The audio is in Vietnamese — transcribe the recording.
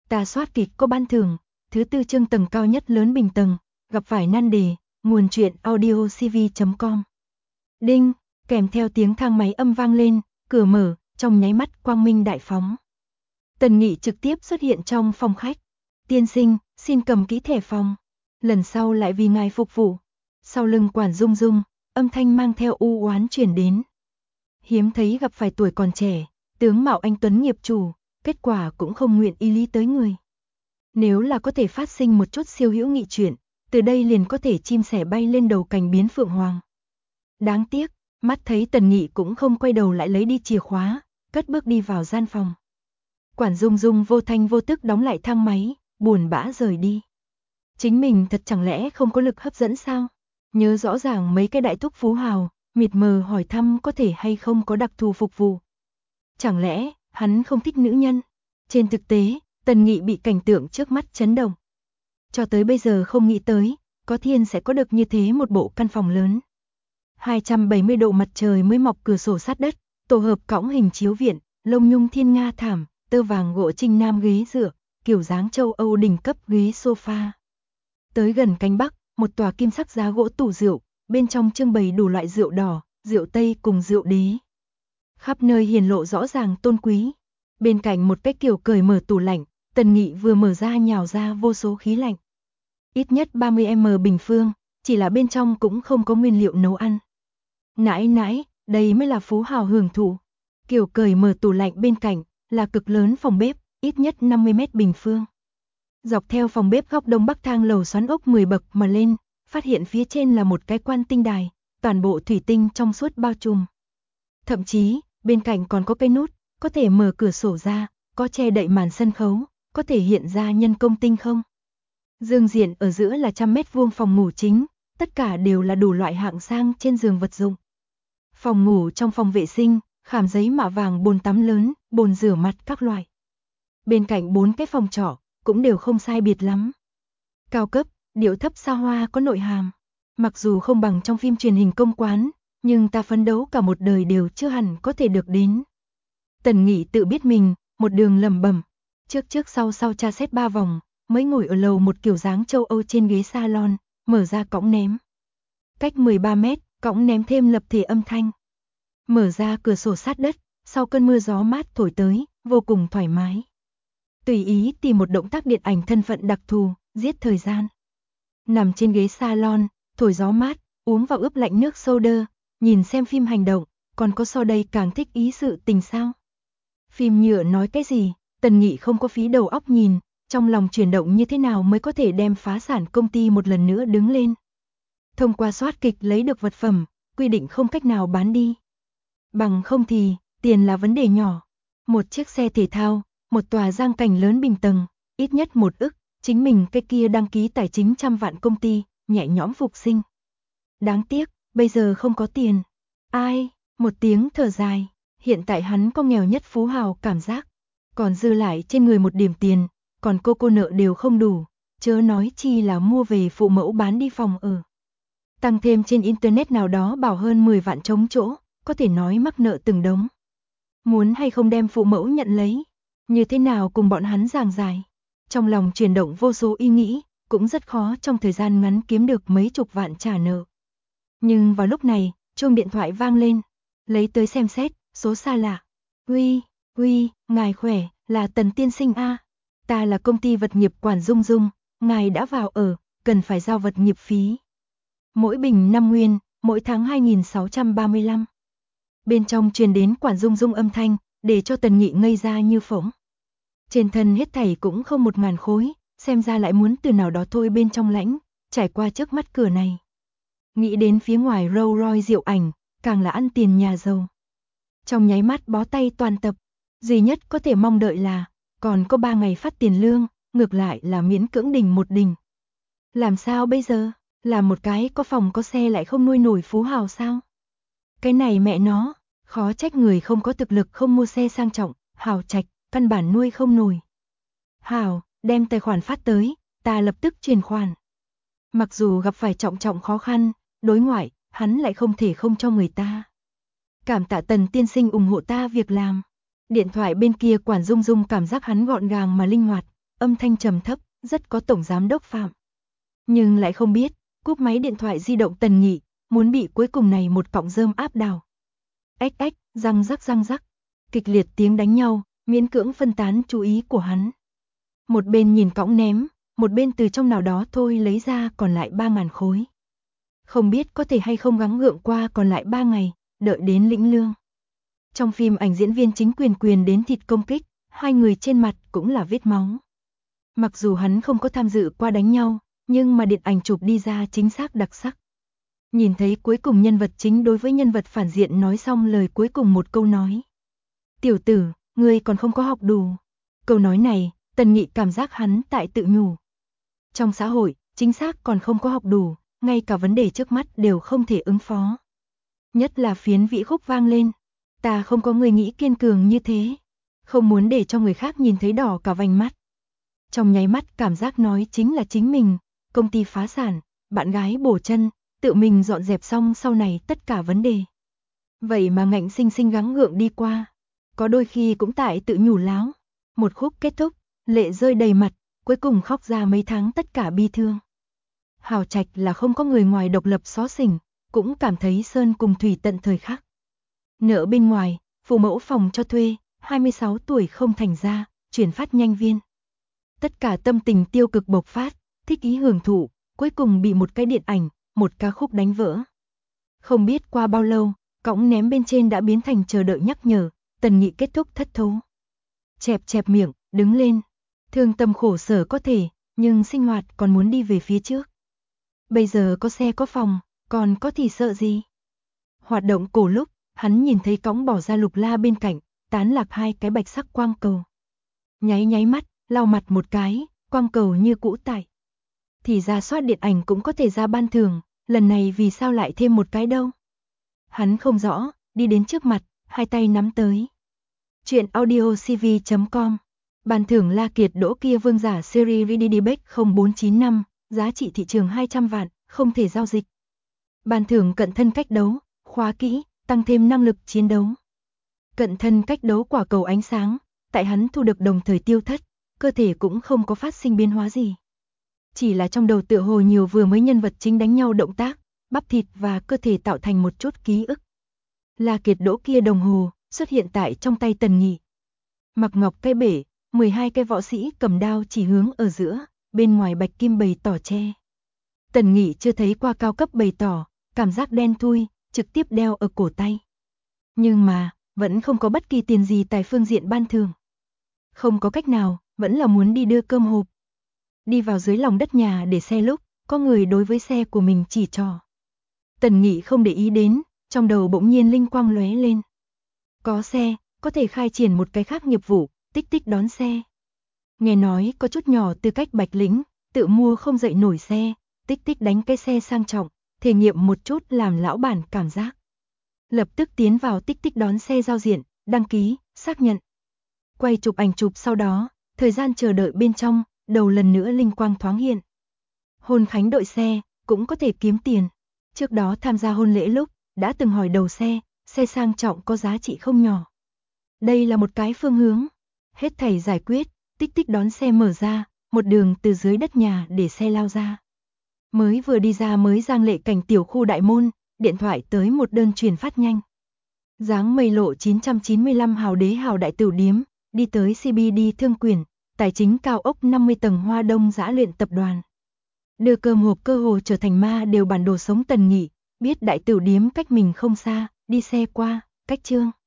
Ta soát kịch có ban thưởng, thứ 4 chương tầng cao nhất lớn bình tầng, gặp phải nan đề, nguồn truyện audiocv.com. Đinh, kèm theo tiếng thang máy âm vang lên, cửa mở, trong nháy mắt quang minh đại phóng. Tần Nghị trực tiếp xuất hiện trong phòng khách. Tiên sinh, xin cầm kỹ thẻ phòng. Lần sau lại vì ngài phục vụ. Sau lưng Quản Dung Dung, âm thanh mang theo u oán truyền đến. Hiếm thấy gặp phải tuổi còn trẻ, tướng mạo anh tuấn nghiệp chủ, kết quả cũng không nguyện y lý tới người. Nếu là có thể phát sinh một chút siêu hữu nghị chuyện, từ đây liền có thể chim sẻ bay lên đầu cành biến phượng hoàng. Đáng tiếc, mắt thấy Tần Nghị cũng không quay đầu lại lấy đi chìa khóa, cất bước đi vào gian phòng. Quản Dung Dung vô thanh vô tức đóng lại thang máy, buồn bã rời đi. Chính mình thật chẳng lẽ không có lực hấp dẫn sao? Nhớ rõ ràng mấy cái đại thúc phú hào, mịt mờ hỏi thăm có thể hay không có đặc thù phục vụ. Chẳng lẽ, hắn không thích nữ nhân? Trên thực tế, Tần Nghị bị cảnh tượng trước mắt chấn động. Cho tới bây giờ không nghĩ tới, có thiên sẽ có được như thế một bộ căn phòng lớn. 270 độ mặt trời mới mọc, cửa sổ sát đất, tổ hợp cõng hình chiếu viện, lông nhung thiên nga thảm, tơ vàng gỗ trinh nam ghế dựa, kiểu dáng châu Âu đỉnh cấp ghế sofa. Tới gần cánh bắc, một tòa kim sắc giá gỗ tủ rượu, bên trong trưng bày đủ loại rượu đỏ, rượu tây cùng rượu đế. Khắp nơi hiển lộ rõ ràng tôn quý. Bên cạnh một cái kiểu cởi mở tủ lạnh, Tần Nghị vừa mở ra nhào ra vô số khí lạnh. Ít nhất 30m bình phương, chỉ là bên trong cũng không có nguyên liệu nấu ăn. Nãi nãi, đây mới là phú hào hưởng thụ. Kiểu cởi mở tủ lạnh bên cạnh là cực lớn phòng bếp, ít nhất 50m bình phương. Dọc theo phòng bếp góc đông bắc thang lầu xoắn ốc 10 bậc mà lên, phát hiện phía trên là một cái quan tinh đài, toàn bộ thủy tinh trong suốt bao trùm. Thậm chí, bên cạnh còn có cái nút, có thể mở cửa sổ ra, có che đậy màn sân khấu, có thể hiện ra nhân công tinh không. Dương diện ở giữa là 100m² phòng ngủ chính, tất cả đều là đủ loại hạng sang trên giường vật dụng. Phòng ngủ trong phòng vệ sinh, khảm giấy mạ vàng, bồn tắm lớn, bồn rửa mặt các loại. Bên cạnh 4 cái phòng trọ, cũng đều không sai biệt lắm. Cao cấp, điệu thấp xa hoa có nội hàm. Mặc dù không bằng trong phim truyền hình công quán, nhưng ta phấn đấu cả một đời đều chưa hẳn có thể được đến. Tần Nghị tự biết mình, một đường lẩm bẩm, trước sau tra xét 3 vòng, mới ngồi ở lầu một kiểu dáng châu Âu trên ghế salon, mở ra cõng ném. Cách 13m, cõng ném thêm lập thể âm thanh. Mở ra cửa sổ sát đất, sau cơn mưa gió mát thổi tới, vô cùng thoải mái. Tùy ý tìm một động tác điện ảnh thân phận đặc thù, giết thời gian. Nằm trên ghế salon, thổi gió mát, uống vào ướp lạnh nước soda, nhìn xem phim hành động, còn có so đây càng thích ý sự tình sao? Phim nhựa nói cái gì, Tần Nghị không có phí đầu óc nhìn, trong lòng chuyển động như thế nào mới có thể đem phá sản công ty một lần nữa đứng lên. Thông qua soát kịch lấy được vật phẩm, quy định không cách nào bán đi. Bằng không thì, tiền là vấn đề nhỏ. Một chiếc xe thể thao, một tòa giang cảnh lớn bình tầng, ít nhất 1 ức, chính mình cái kia đăng ký tài chính 100 vạn công ty, nhẹ nhõm phục sinh. Đáng tiếc, bây giờ không có tiền. Ai, một tiếng thở dài, hiện tại hắn có nghèo nhất phú hào cảm giác. Còn dư lại trên người một điểm tiền, còn cô nợ đều không đủ, chớ nói chi là mua về phụ mẫu bán đi phòng ở. Tăng thêm trên internet nào đó bảo hơn 10 vạn trống chỗ, có thể nói mắc nợ từng đống. Muốn hay không đem phụ mẫu nhận lấy, như thế nào cùng bọn hắn giảng giải. Trong lòng chuyển động vô số ý nghĩ, cũng rất khó trong thời gian ngắn kiếm được mấy chục vạn trả nợ. Nhưng vào lúc này, chuông điện thoại vang lên, lấy tới xem xét, số xa lạ. Uy, ngài khỏe, là Tần tiên sinh a. Ta là công ty vật nghiệp Quản Dung Dung, ngài đã vào ở, cần phải giao vật nghiệp phí. Mỗi bình 5 nguyên, mỗi tháng 2.635. Bên trong truyền đến Quản Dung Dung âm thanh, để cho Tần Nghị ngây ra như phỗng. Trên thân hết thảy cũng không 1.000 khối, xem ra lại muốn từ nào đó thôi bên trong lãnh, trải qua trước mắt cửa này. Nghĩ đến phía ngoài Rolls Royce diệu ảnh, càng là ăn tiền nhà giàu. Trong nháy mắt bó tay toàn tập, duy nhất có thể mong đợi là, còn có 3 ngày phát tiền lương, ngược lại là miễn cưỡng đỉnh một đỉnh. Làm sao bây giờ, làm một cái có phòng có xe lại không nuôi nổi phú hào sao? Cái này mẹ nó, khó trách người không có thực lực không mua xe sang trọng, hào trạch, căn bản nuôi không nổi. Hào, đem tài khoản phát tới, ta lập tức chuyển khoản. Mặc dù gặp phải trọng khó khăn, đối ngoại, hắn lại không thể không cho người ta. Cảm tạ Tần tiên sinh ủng hộ ta việc làm. Điện thoại bên kia Quản Dung Dung cảm giác hắn gọn gàng mà linh hoạt, âm thanh trầm thấp, rất có tổng giám đốc Phạm. Nhưng lại không biết, cúp máy điện thoại di động Tần Nghị, muốn bị cuối cùng này một cọng rơm áp đảo. Ếch ếch, răng rắc, kịch liệt tiếng đánh nhau, miễn cưỡng phân tán chú ý của hắn. Một bên nhìn cõng ném, một bên từ trong nào đó thôi lấy ra còn lại 3.000 khối. Không biết có thể hay không gắng gượng qua còn lại 3 ngày, đợi đến lĩnh lương. Trong phim ảnh diễn viên chính quyền đến thịt công kích, hai người trên mặt cũng là vết máu. Mặc dù hắn không có tham dự qua đánh nhau, nhưng mà điện ảnh chụp đi ra chính xác đặc sắc. Nhìn thấy cuối cùng nhân vật chính đối với nhân vật phản diện nói xong lời cuối cùng một câu nói. Tiểu tử, ngươi còn không có học đủ. Câu nói này, Tần Nghị cảm giác hắn tại tự nhủ. Trong xã hội, chính xác còn không có học đủ, ngay cả vấn đề trước mắt đều không thể ứng phó. Nhất là phiến vĩ khúc vang lên. Ta không có người nghĩ kiên cường như thế. Không muốn để cho người khác nhìn thấy đỏ cả vành mắt. Trong nháy mắt cảm giác nói chính là chính mình, công ty phá sản, bạn gái bổ chân, tự mình dọn dẹp xong sau này tất cả vấn đề. Vậy mà ngạnh sinh sinh gắng gượng đi qua. Có đôi khi cũng tại tự nhủ láo. Một khúc kết thúc, lệ rơi đầy mặt, cuối cùng khóc ra mấy tháng tất cả bi thương. Hào Trạch là không có người ngoài độc lập xó xỉnh, cũng cảm thấy sơn cùng thủy tận thời khắc. Nợ bên ngoài, phụ mẫu phòng cho thuê, 26 tuổi không thành ra, chuyển phát nhanh viên. Tất cả tâm tình tiêu cực bộc phát, thích ý hưởng thụ, cuối cùng bị một cái điện ảnh, một ca khúc đánh vỡ. Không biết qua bao lâu, cõng ném bên trên đã biến thành chờ đợi nhắc nhở, Tần Nghị kết thúc thất thố. Chẹp miệng, đứng lên. Thương tâm khổ sở có thể, nhưng sinh hoạt còn muốn đi về phía trước. Bây giờ có xe có phòng, còn có thì sợ gì? Hoạt động cổ lúc, hắn nhìn thấy cõng bỏ ra lục la bên cạnh, tán lạc 2 cái bạch sắc quang cầu. Nháy mắt, lau mặt một cái, quang cầu như cũ tại. Thì ra soát điện ảnh cũng có thể ra ban thưởng, lần này vì sao lại thêm một cái đâu? Hắn không rõ, đi đến trước mặt, hai tay nắm tới. Chuyện audiocv.com. Ban thưởng La Kiệt Đỗ Kia Vương giả series Rididibek 0495, giá trị thị trường 200 vạn, không thể giao dịch. Ban thưởng cận thân cách đấu, khóa kỹ, tăng thêm năng lực chiến đấu. Cận thân cách đấu quả cầu ánh sáng, tại hắn thu được đồng thời tiêu thất, cơ thể cũng không có phát sinh biến hóa gì. Chỉ là trong đầu tựa hồ nhiều vừa mới nhân vật chính đánh nhau động tác, bắp thịt và cơ thể tạo thành một chút ký ức. La Kiệt Đỗ Kia đồng hồ, xuất hiện tại trong tay Tần Nghị. Mặc ngọc cái bể, 12 cái võ sĩ cầm đao chỉ hướng ở giữa, bên ngoài bạch kim bày tỏ che. Tần Nghị chưa thấy qua cao cấp bày tỏ, cảm giác đen thui, trực tiếp đeo ở cổ tay. Nhưng mà, vẫn không có bất kỳ tiền gì tại phương diện ban thưởng. Không có cách nào, vẫn là muốn đi đưa cơm hộp. Đi vào dưới lòng đất nhà để xe lúc, có người đối với xe của mình chỉ trỏ. Tần Nghị không để ý đến, trong đầu bỗng nhiên linh quang lóe lên. Có xe, có thể khai triển một cái khác nghiệp vụ, tích tích đón xe. Nghe nói có chút nhỏ tư cách Bạch Lĩnh, tự mua không dậy nổi xe, tích tích đánh cái xe sang trọng, thể nghiệm một chút làm lão bản cảm giác. Lập tức tiến vào tích tích đón xe giao diện, đăng ký, xác nhận. Quay chụp ảnh chụp sau đó, thời gian chờ đợi bên trong, đầu lần nữa linh quang thoáng hiện. Hôn khánh đội xe, cũng có thể kiếm tiền. Trước đó tham gia hôn lễ lúc, đã từng hỏi đầu xe sang trọng có giá trị không nhỏ. Đây là một cái phương hướng. Hết thảy giải quyết, tích tích đón xe mở ra, một đường từ dưới đất nhà để xe lao ra. Mới vừa đi ra mới giang lệ cảnh tiểu khu đại môn, điện thoại tới một đơn chuyển phát nhanh. Dáng mây lộ 995 hào đế hào đại tửu điếm, đi tới CBD Thương Quyển, tài chính cao ốc 50 tầng Hoa Đông Dã Luyện tập đoàn. Đưa cơm hộp cơ hồ trở thành ma đều bản đồ sống Tần Nghị, biết đại tửu điếm cách mình không xa, đi xe qua, cách Trương